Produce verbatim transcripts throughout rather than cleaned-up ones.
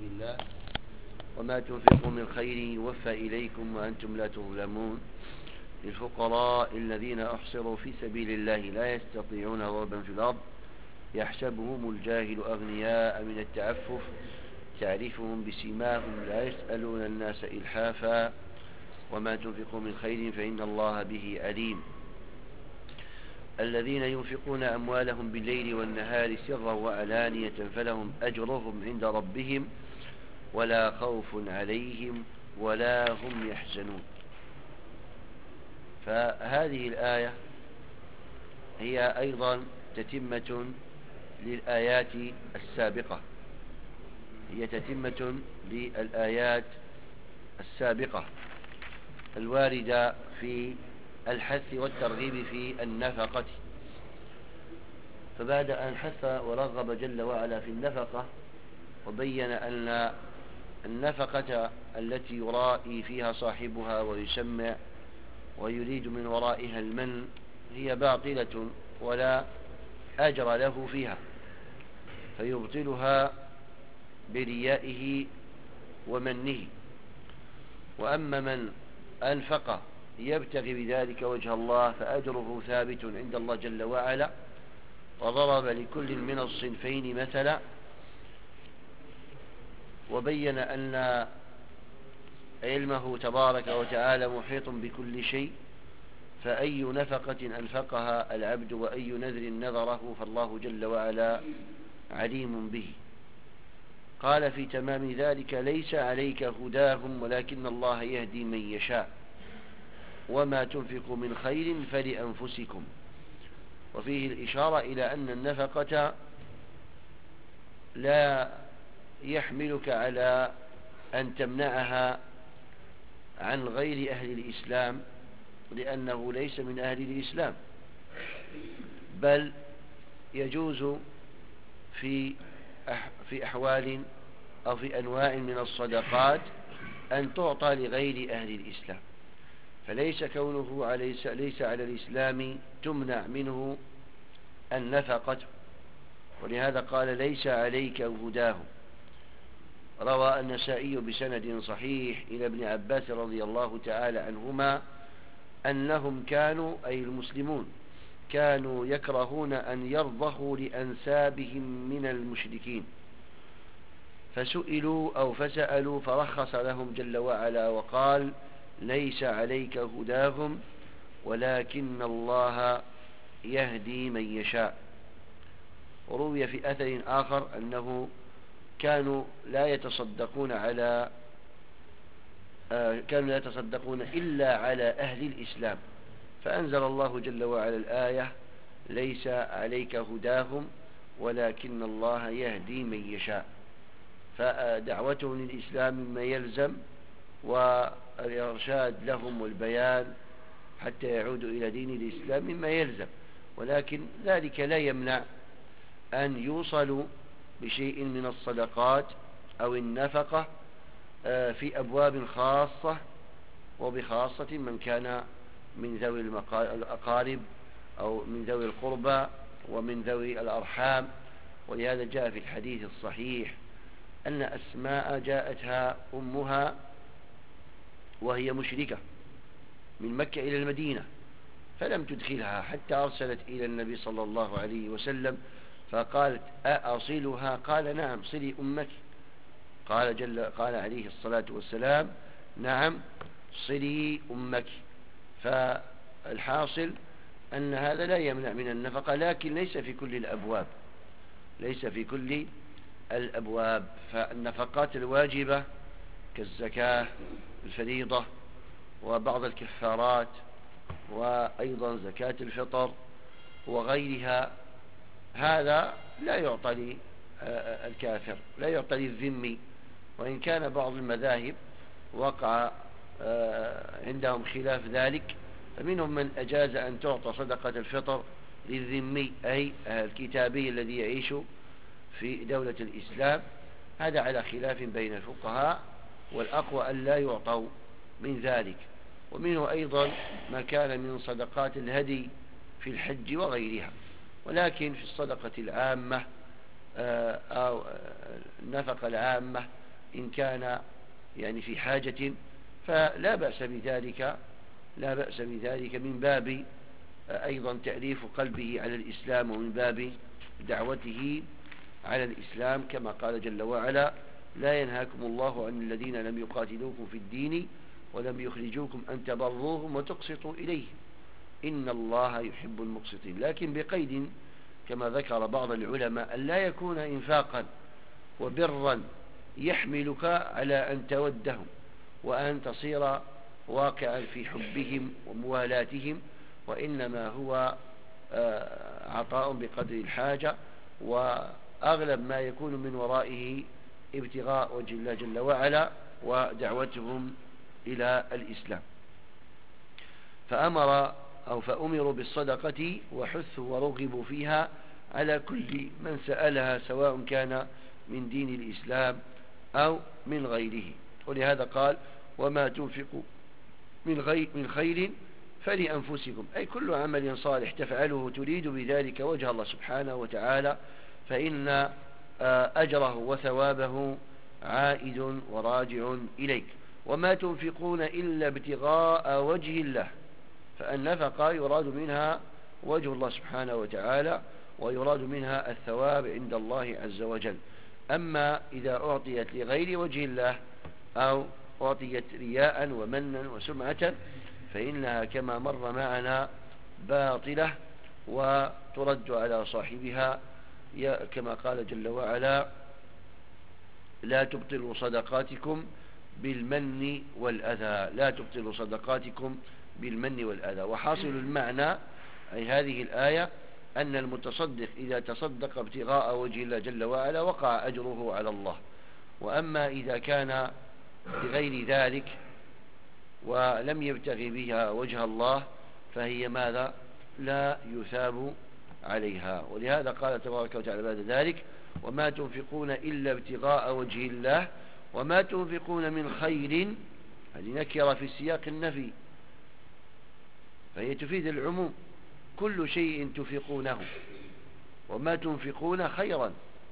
الله. وما تنفقوا من خير يوفى إليكم وأنتم لا تظلمون. للفقراء الذين أحصروا في سبيل الله لا يستطيعون ضربا في الأرض يحسبهم الجاهل أغنياء من التعفف تعرفهم بسيماهم لا يسألون الناس إلحافا وما تنفقوا من خير فإن الله به عليم. الذين ينفقون أموالهم بالليل والنهار سرا وعلانية فلهم أجرهم عند ربهم ولا خوف عليهم ولا هم يحزنون. فهذه الآية هي أيضا تتمة للآيات السابقة هي تتمة للآيات السابقة الواردة في الحث والترغيب في النفقة. فبعد أن حث ورغب جل وعلا في النفقة وبين أن النفقة التي يرائي فيها صاحبها ويسمع ويريد من ورائها المن هي باطلة ولا أجر له فيها فيبطلها بريائه ومنه. وأما من أنفق يبتغي بذلك وجه الله فأجره ثابت عند الله جل وعلا. وضرب لكل من الصنفين مثلا وبين أن علمه تبارك وتعالى محيط بكل شيء فأي نفقة أنفقها العبد وأي نذر نذره فالله جل وعلا عليم به. قال في تمام ذلك ليس عليك هداهم ولكن الله يهدي من يشاء وما تنفقوا من خير فلأنفسكم. وفيه الإشارة إلى أن النفقة لا يحملك على أن تمنعها عن غير أهل الإسلام لأنه ليس من أهل الإسلام، بل يجوز في في أحوال أو في أنواع من الصدقات أن تعطى لغير أهل الإسلام. فليس كونه على ليس على الإسلام تمنع منه النفقة. ولهذا قال ليس عليك هداهم. روى النسائي بسند صحيح إلى ابن عباس رضي الله تعالى عنهما أنهم كانوا أي المسلمون كانوا يكرهون أن يرضخوا لأنسابهم من المشركين فسئلوا أو فسألوا فرخص لهم جل وعلا وقال ليس عليك هداهم ولكن الله يهدي من يشاء. وروي في أثر آخر أنه كانوا لا يتصدقون على آه كانوا لا يتصدقون إلا على أهل الإسلام فأنزل الله جل وعلا الآية ليس عليك هداهم ولكن الله يهدي من يشاء. فدعوتهم للإسلام مما يلزم والإرشاد لهم والبيان حتى يعودوا إلى دين الإسلام مما يلزم، ولكن ذلك لا يمنع أن يوصلوا بشيء من الصدقات أو النفقة في أبواب خاصة وبخاصة من كان من ذوي الأقارب أو من ذوي القربى ومن ذوي الأرحام. ولهذا جاء في الحديث الصحيح أن أسماء جاءتها أمها وهي مشركة من مكة إلى المدينة فلم تدخلها حتى أرسلت إلى النبي صلى الله عليه وسلم فقالت أأصلها؟ قال نعم صلي أمك. قال جل قال عليه الصلاة والسلام نعم صلي أمك. فالحاصل أن هذا لا يمنع من النفقة لكن ليس في كل الأبواب ليس في كل الأبواب. فالنفقات الواجبة كالزكاة الفريضة وبعض الكفارات وأيضا زكاة الفطر وغيرها هذا لا يعطى للكافر لا يعطى للذمي. وإن كان بعض المذاهب وقع عندهم خلاف ذلك فمنهم من أجاز أن تعطى صدقة الفطر للذمي أي الكتابي الذي يعيش في دولة الإسلام. هذا على خلاف بين الفقهاء والأقوى أن لا يعطوا من ذلك. ومنه أيضا ما كان من صدقات الهدي في الحج وغيرها. ولكن في الصدقة العامة أو النفقة العامة إن كان يعني في حاجة فلا بأس بذلك، لا بأس بذلك من باب أيضا تأليف قلبه على الإسلام، ومن باب دعوته على الإسلام، كما قال جل وعلا: لا ينهاكم الله عن الذين لم يقاتلوكم في الدين ولم يخرجوكم أن تبروهم وتقسطوا إليه إن الله يحب المقسطين، لكن بقيد كما ذكر بعض العلماء أن لا يكون إنفاقا وبرا يحملك على أن تودهم وأن تصير واقعا في حبهم وموالاتهم، وإنما هو عطاء بقدر الحاجة، وأغلب ما يكون من ورائه ابتغاء وجه الله جل وعلا ودعوتهم إلى الإسلام. فأمر أو فأمروا بالصدقة وحثوا ورغبوا فيها على كل من سألها، سواء كان من دين الإسلام أو من غيره. ولهذا قال: وما تنفقوا من غير من خير فلأنفسكم، أي كل عمل صالح تفعله تريد بذلك وجه الله سبحانه وتعالى فإن أجره وثوابه عائد وراجع إليك. وما تنفقون إلا ابتغاء وجه الله، فالنفقة يراد منها وجه الله سبحانه وتعالى، ويراد منها الثواب عند الله عز وجل. أما إذا أعطيت لغير وجه الله أو أعطيت رياء ومنا وسمعة فإنها كما مر معنا باطلة وترد على صاحبها، كما قال جل وعلا: لا تبطلوا صدقاتكم بالمن والأذى، لا تبطلوا صدقاتكم بالمن والأذى. وحاصل المعنى أي هذه الآية أن المتصدق إذا تصدق ابتغاء وجه الله جل وعلا وقع أجره على الله. وأما إذا كان بغير ذلك ولم يبتغي بها وجه الله فهي ماذا؟ لا يثاب عليها. ولهذا قال تبارك وتعالى بعد ذلك: وما تنفقون إلا ابتغاء وجه الله وما تنفقون من خير، هذه نكرة في سياق النفي فهي تفيد العموم، كل شيء تنفقونه وما تنفقون خيرا،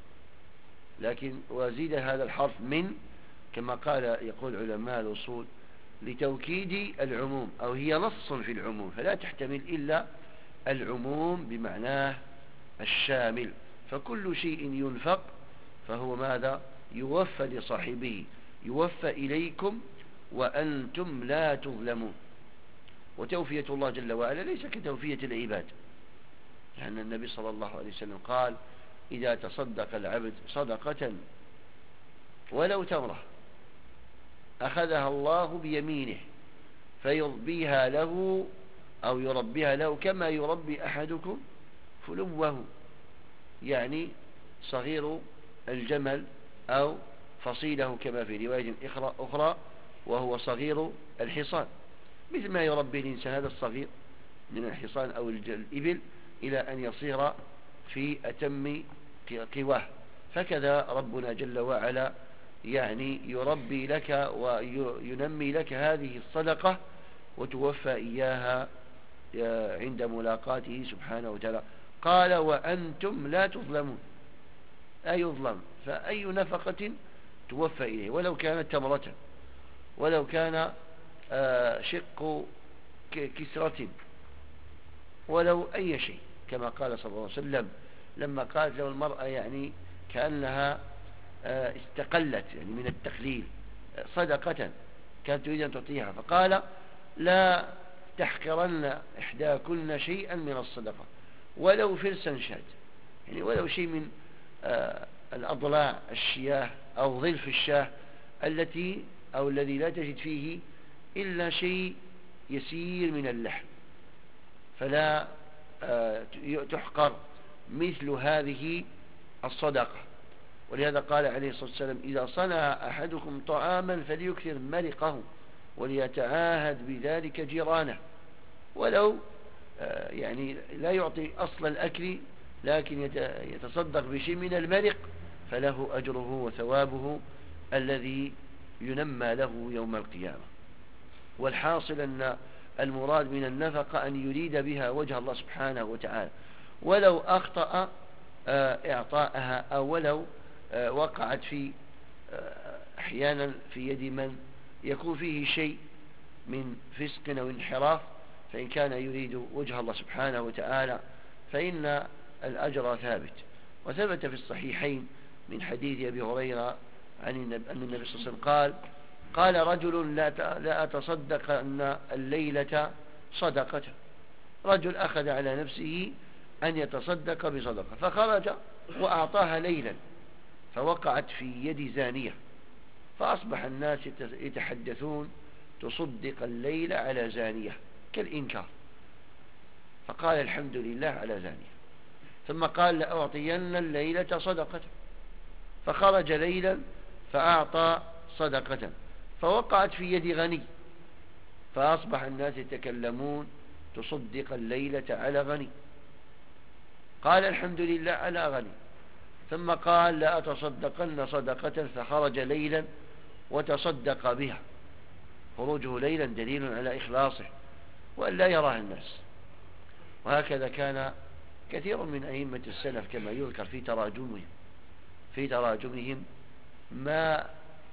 لكن وزيد هذا الحرف من كما قال يقول علماء الأصول لتوكيد العموم، أو هي نص في العموم فلا تحتمل إلا العموم بمعناه الشامل. فكل شيء ينفق فهو ماذا؟ يوفى لصاحبه، يوفى إليكم وأنتم لا تظلمون. وتوفية الله جل وعلا ليس كتوفية العباد، لأن النبي صلى الله عليه وسلم قال: إذا تصدق العبد صدقة ولو تمرة أخذها الله بيمينه فيربيها له أو يربيها له كما يربي أحدكم فلوه، يعني صغير الجمل أو فصيله كما في رواية أخرى وهو صغير الحصان، مثل ما يربي الإنسان هذا الصغير من الحصان أو الإبل إلى أن يصير في أتم قواه. فكذا ربنا جل وعلا يعني يربي لك وينمي لك هذه الصدقة وتوفى إياها عند ملاقاته سبحانه وتعالى. قال: وأنتم لا تظلمون، أي يظلم، فأي نفقة توفى إليه ولو كانت تمرة ولو كان شق كسرة ولو أي شيء، كما قال صلى الله عليه وسلم لما قالت له المرأة يعني كأنها استقلت يعني من التقليل صدقة كانت تريد أن تعطيها، فقال: لا تحقرن إحداكن شيئا من الصدقة ولو فرسا شاة، يعني ولو شيء من الأضلاع الشياه أو ظلف الشاه التي أو الذي لا تجد فيه إلا شيء يسير من اللحم، فلا تحقر مثل هذه الصدقة. ولهذا قال عليه الصلاة والسلام: إذا صنع أحدكم طعاما فليكثر مرقه وليتعاهد بذلك جيرانه، ولو يعني لا يعطي أصل الأكل لكن يتصدق بشيء من المرق فله أجره وثوابه الذي ينمى له يوم القيامة. والحاصل أن المراد من النفقة أن يريد بها وجه الله سبحانه وتعالى، ولو أخطأ إعطاءها أو ولو وقعت في أحيانا في يد من يكون فيه شيء من فسق أو انحراف، فإن كان يريد وجه الله سبحانه وتعالى فإن الأجر ثابت. وثبت في الصحيحين من حديث أبي هريرة عن النبي أن النبي صلى الله عليه وسلم قال قال رجل لا لا أتصدق أن الليلة صدقة. رجل أخذ على نفسه أن يتصدق بصدقة، فخرج وأعطاها ليلا، فوقعت في يد زانية، فأصبح الناس يتحدثون تصدق الليل على زانية كالإنكار، فقال الحمد لله على زانية، ثم قال لأعطين الليلة صدقة، فخرج ليلا فأعطى صدقة، فوقعت في يد غني، فأصبح الناس يتكلمون تصدق الليلة على غني، قال الحمد لله على غني، ثم قال لا أتصدقن صدقة، فخرج ليلا وتصدق بها. خروجه ليلا دليل على إخلاصه وأن لا يراها الناس. وهكذا كان كثير من أئمة السلف كما يذكر في تراجمهم في تراجمهم ما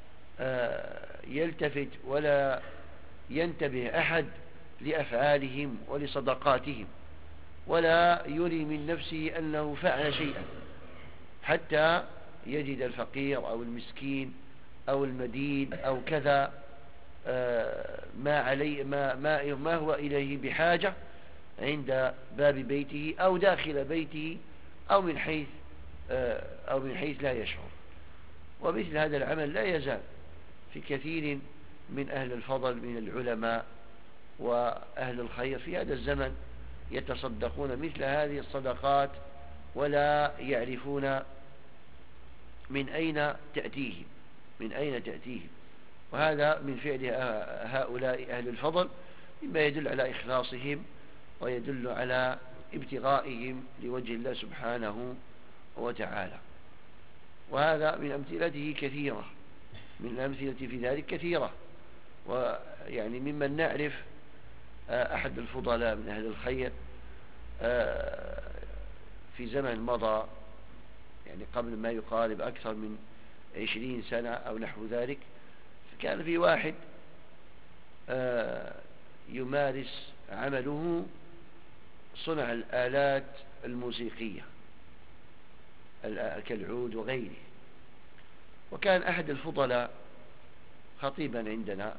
يلتفت ولا ينتبه أحد لأفعالهم ولصدقاتهم، ولا يري من نفسه أنه فعل شيئا، حتى يجد الفقير أو المسكين أو المدين أو كذا ما عليه ما ما ما هو إليه بحاجة عند باب بيته أو داخل بيته أو من حيث أو من حيث لا يشعر. ومثل هذا العمل لا يزال في كثير من أهل الفضل من العلماء وأهل الخير في هذا الزمن يتصدقون مثل هذه الصدقات ولا يعرفون من أين تأتيهم من أين تأتيهم وهذا من فعل هؤلاء أهل الفضل مما يدل على إخلاصهم ويدل على ابتغائهم لوجه الله سبحانه وتعالى. وهذا من أمثلته كثيرة من الأمثلة في ذلك كثيرة. ويعني ممن نعرف أحد الفضلاء من أهل الخير في زمن مضى، يعني قبل ما يقارب أكثر من عشرين سنة أو نحو ذلك، كان في واحد يمارس عمله صنع الآلات الموسيقية كالعود وغيره، وكان أحد الفضلاء خطيبا عندنا،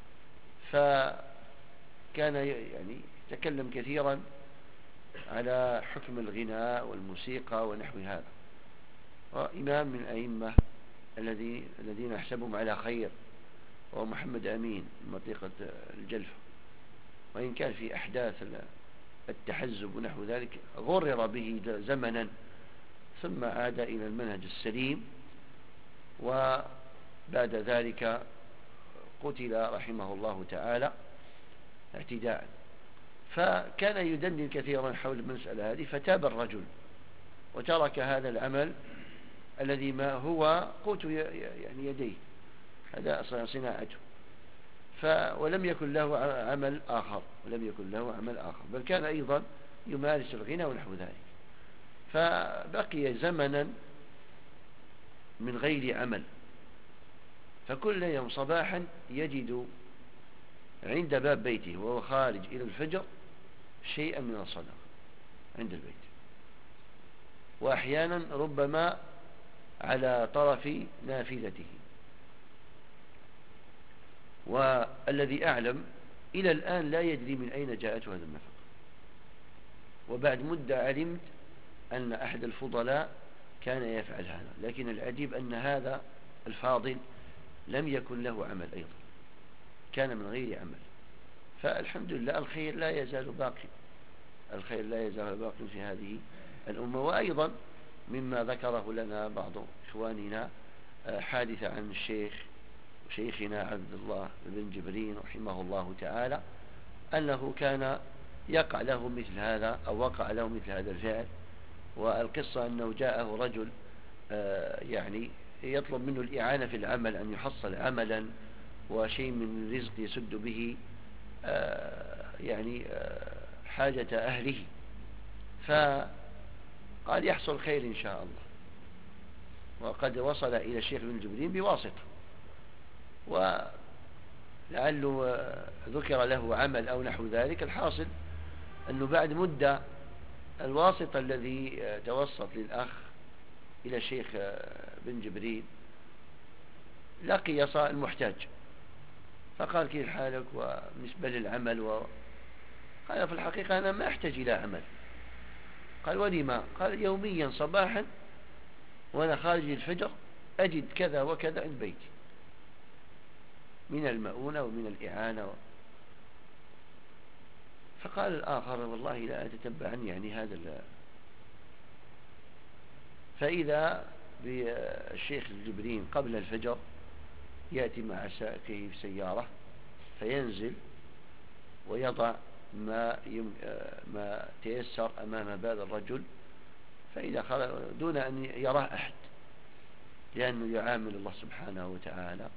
فكان يعني يتكلم كثيرا على حكم الغناء والموسيقى ونحو هذا، وإمام من الأئمة الذين الذين نحسبهم على خير وهو محمد أمين من منطقة الجلفة، وإن كان في أحداث التحزب ونحو ذلك غرر به زمنا ثم عاد إلى المنهج السليم، وبعد ذلك قتل رحمه الله تعالى اعتداء. فكان يدندن كثيرا حول المسألة هذه، فتاب الرجل وترك هذا العمل الذي ما هو قوت يعني يديه، هذا صناعته، ف ولم يكن له عمل آخر ولم يكن له عمل آخر بل كان أيضا يمارس الغنى ونحو ذلك، فبقي زمنا من غير عمل، فكل يوم صباحا يجد عند باب بيته وهو خارج إلى الفجر شيئا من الصدقة عند البيت، وأحيانا ربما على طرف نافذته. والذي أعلم إلى الآن لا يدري من أين جاءته هذا النفق، وبعد مدة علمت أن أحد الفضلاء كان يفعل هذا، لكن العجيب أن هذا الفاضل لم يكن له عمل أيضا، كان من غير عمل. فالحمد لله الخير لا يزال باقي، الخير لا يزال باقي في هذه الأمة. وأيضا مما ذكره لنا بعض إخواننا حادثة عن الشيخ شيخنا عبد الله بن جبرين رحمه الله تعالى، أنه كان يقع له مثل هذا أو وقع له مثل هذا الفعل. والقصة أنه جاءه رجل يعني يطلب منه الإعانة في العمل، أن يحصل عملا وشيء من رزق يسد به يعني حاجة أهله، فقال يحصل خير إن شاء الله. وقد وصل إلى الشيخ بن جبرين بواسطة، ولعله ذكر له عمل أو نحو ذلك. الحاصل أنه بعد مدة الواسطة الذي توسط للأخ إلى الشيخ بن جبريل لقي المحتاج فقال كيف حالك وبالنسبة للعمل و... قال في الحقيقة أنا ما أحتاج إلى عمل. قال ولما؟ قال يوميا صباحا وأنا خارج الفجر أجد كذا وكذا عند بيتي من المؤونة ومن الإعانة و... فقال الآخر والله لا أتتبعن يعني هذا ال... فإذا بالشيخ الجبرين قبل الفجر يأتي مع سائقه في سيارة فينزل ويضع ما, يم... ما تيسر أمام باب الرجل فإذا خرج دون أن يراه أحد لأنه يعامل الله سبحانه وتعالى.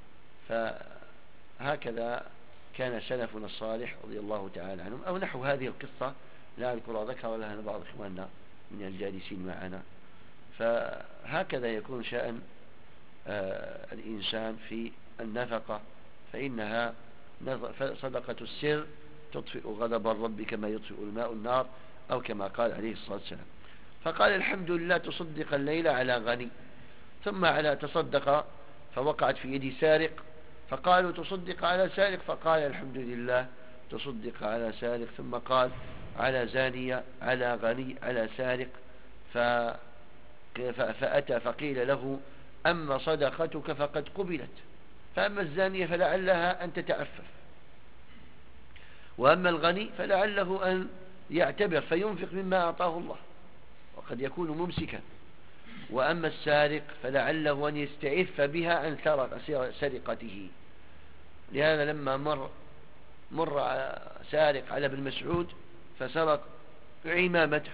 فهكذا كان سلفنا الصالح رضي الله تعالى عنهم أو نحو هذه القصة لا أذكر ذكر لها بعض إخواننا من الجالسين معنا. فهكذا يكون شأن آه الإنسان في النفقة فإنها صدقة السر تطفئ غضب الرب كما يطفئ الماء النار أو كما قال عليه الصلاة والسلام. فقال الحمد لله تصدق الليلة على غني ثم على تصدق فوقعت في يد سارق فقالوا تصدق على سارق فقال الحمد لله تصدق على سارق ثم قال على زانية على غني على سارق ف... فأتى فقيل له أما صدقتك فقد قبلت فأما الزانية فلعلها أن تتعفف وأما الغني فلعله أن يعتبر فينفق مما أعطاه الله وقد يكون ممسكا وأما السارق فلعله أن يستعف بها عن سرقته. لهذا لما مر مر سارق على ابن مسعود فسرق عمامته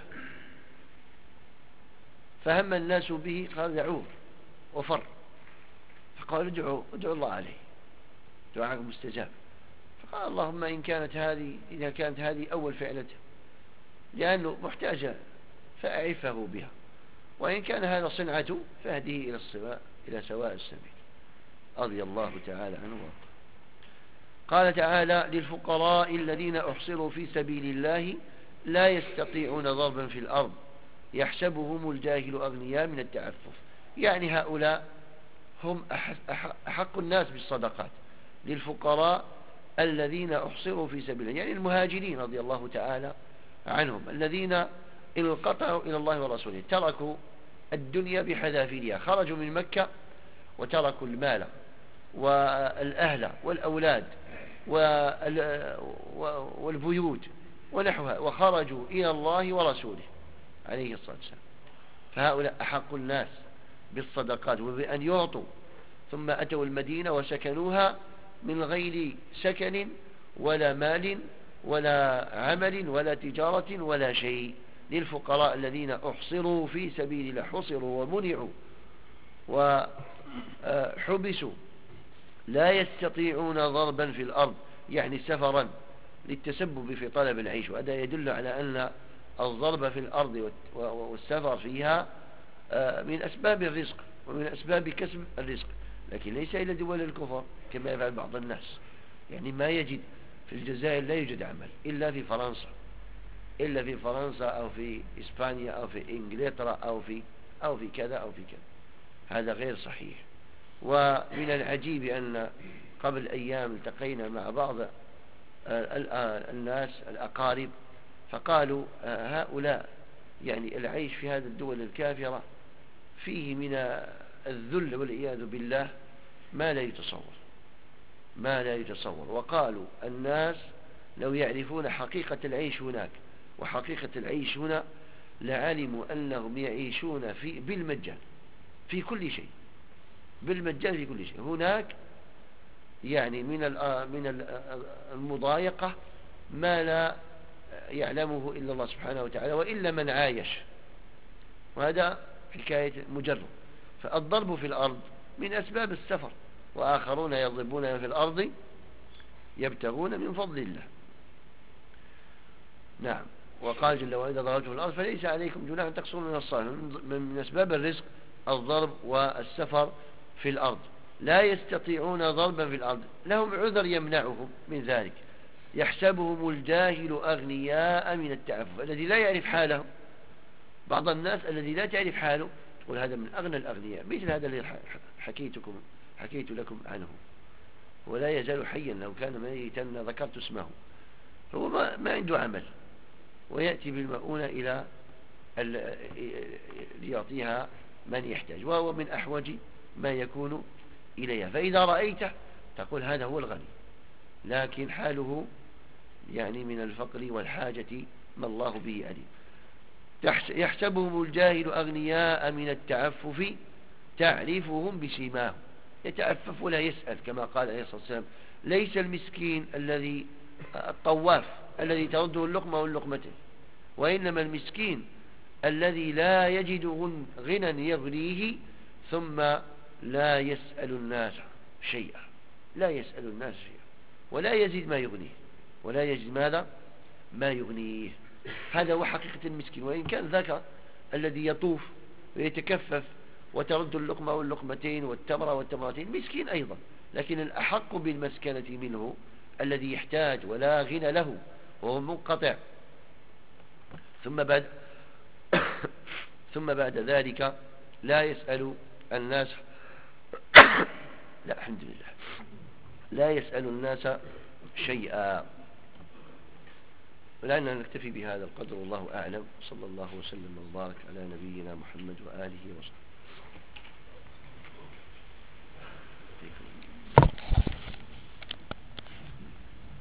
فهم الناس به قال دعوه وفر فقال ادعوا ادعوا الله عليه دعاء مستجاب. فقال اللهم إن كانت هذه إذا كانت هذه أول فعلته لأنه محتاج فأعفه بها وإن كان هذا صنعته فهديه إلى السواء إلى سواء السبيل رضي الله تعالى عنه وارضاه. قال تعالى للفقراء الذين أحصروا في سبيل الله لا يستطيعون ضربا في الأرض يحسبهم الجاهل أغنياء من التعفف. يعني هؤلاء هم أحق الناس بالصدقات للفقراء الذين أحصروا في سبيل الله يعني المهاجرين رضي الله تعالى عنهم الذين انقطعوا إلى الله ورسوله تركوا الدنيا بحذافيرها خرجوا من مكة وتركوا المال والأهل والأولاد والبيوت ونحوها وخرجوا إلى الله ورسوله عليه الصلاة والسلام. فهؤلاء أحق الناس بالصدقات وبأن يعطوا ثم أتوا المدينة وسكنوها من غير سكن ولا مال ولا عمل ولا تجارة ولا شيء للفقراء الذين أحصروا في سبيل الله حصروا ومنعوا وحبسوا لا يستطيعون ضربا في الأرض يعني سفرا للتسبب في طلب العيش. وهذا يدل على أن الضرب في الأرض والسفر فيها من أسباب الرزق ومن أسباب كسب الرزق لكن ليس إلى دول الكفر كما يفعل بعض الناس. يعني ما يجد في الجزائر لا يوجد عمل إلا في فرنسا إلا في فرنسا أو في إسبانيا أو في إنجلترا أو في أو في كذا أو في كذا. هذا غير صحيح. ومن العجيب أن قبل أيام التقينا مع بعض الناس الأقارب فقالوا هؤلاء يعني العيش في هذه الدول الكافرة فيه من الذل والعياذ بالله ما لا يتصور ما لا يتصور. وقالوا الناس لو يعرفون حقيقة العيش هناك وحقيقة العيش هنا لعلموا أنهم يعيشون في بالمجان في كل شيء بالمجان في كل شيء. هناك يعني من من المضايقة ما لا يعلمه إلا الله سبحانه وتعالى وإلا من عايش وهذا حكاية مجرد. فالضرب في الأرض من أسباب السفر وآخرون يضربون في الأرض يبتغون من فضل الله. نعم. وقال جل وعلا ضربتم في الأرض فليس عليكم جناح أن تقصروا من الصلاة. من أسباب الرزق الضرب والسفر في الأرض. لا يستطيعون ضربا في الأرض، لهم عذر يمنعهم من ذلك. يحسبهم الجاهل أغنياء من التعفف، الذي لا يعرف حالهم. بعض الناس الذي لا تعرف حاله تقول هذا من أغنى الأغنياء، مثل هذا الذي حكيتكم حكيت لكم عنه، ولا يزال حيا، لو كان ميتا ذكرت اسمه. هو ما, ما عنده عمل، ويأتي بالمؤونة إلى ليعطيها من يحتاج، وهو من أحوج ما يكون إليها. فإذا رأيته تقول هذا هو الغني، لكن حاله يعني من الفقر والحاجة ما الله به عليم. يحسبهم الجاهل أغنياء من التعفف تعرفهم بسيماهم، يتعفف ولا يسأل، كما قال عليه الصلاة والسلام: ليس المسكين الذي الطواف الذي ترده اللقمة واللقمتين، وإنما المسكين الذي لا يجد غنى يغنيه ثم لا يسأل الناس شيئا، لا يسأل الناس شيئا، ولا يزيد ما يغنيه، ولا يجد ماذا ما يغنيه. هذا هو حقيقة المسكين. وإن كان ذاك الذي يطوف ويتكفف وترد اللقمة واللقمتين والتمرة والتمرتين مسكين أيضا، لكن الأحق بالمسكنة منه الذي يحتاج ولا غنى له وهو منقطع. ثم بعد ثم بعد ذلك لا يسأل الناس لا الحمد لله لا يسأل الناس شيئا. ولعلنا نكتفي بهذا القدر، والله أعلم. صلى الله وسلم وبارك على نبينا محمد وآله وصحبه.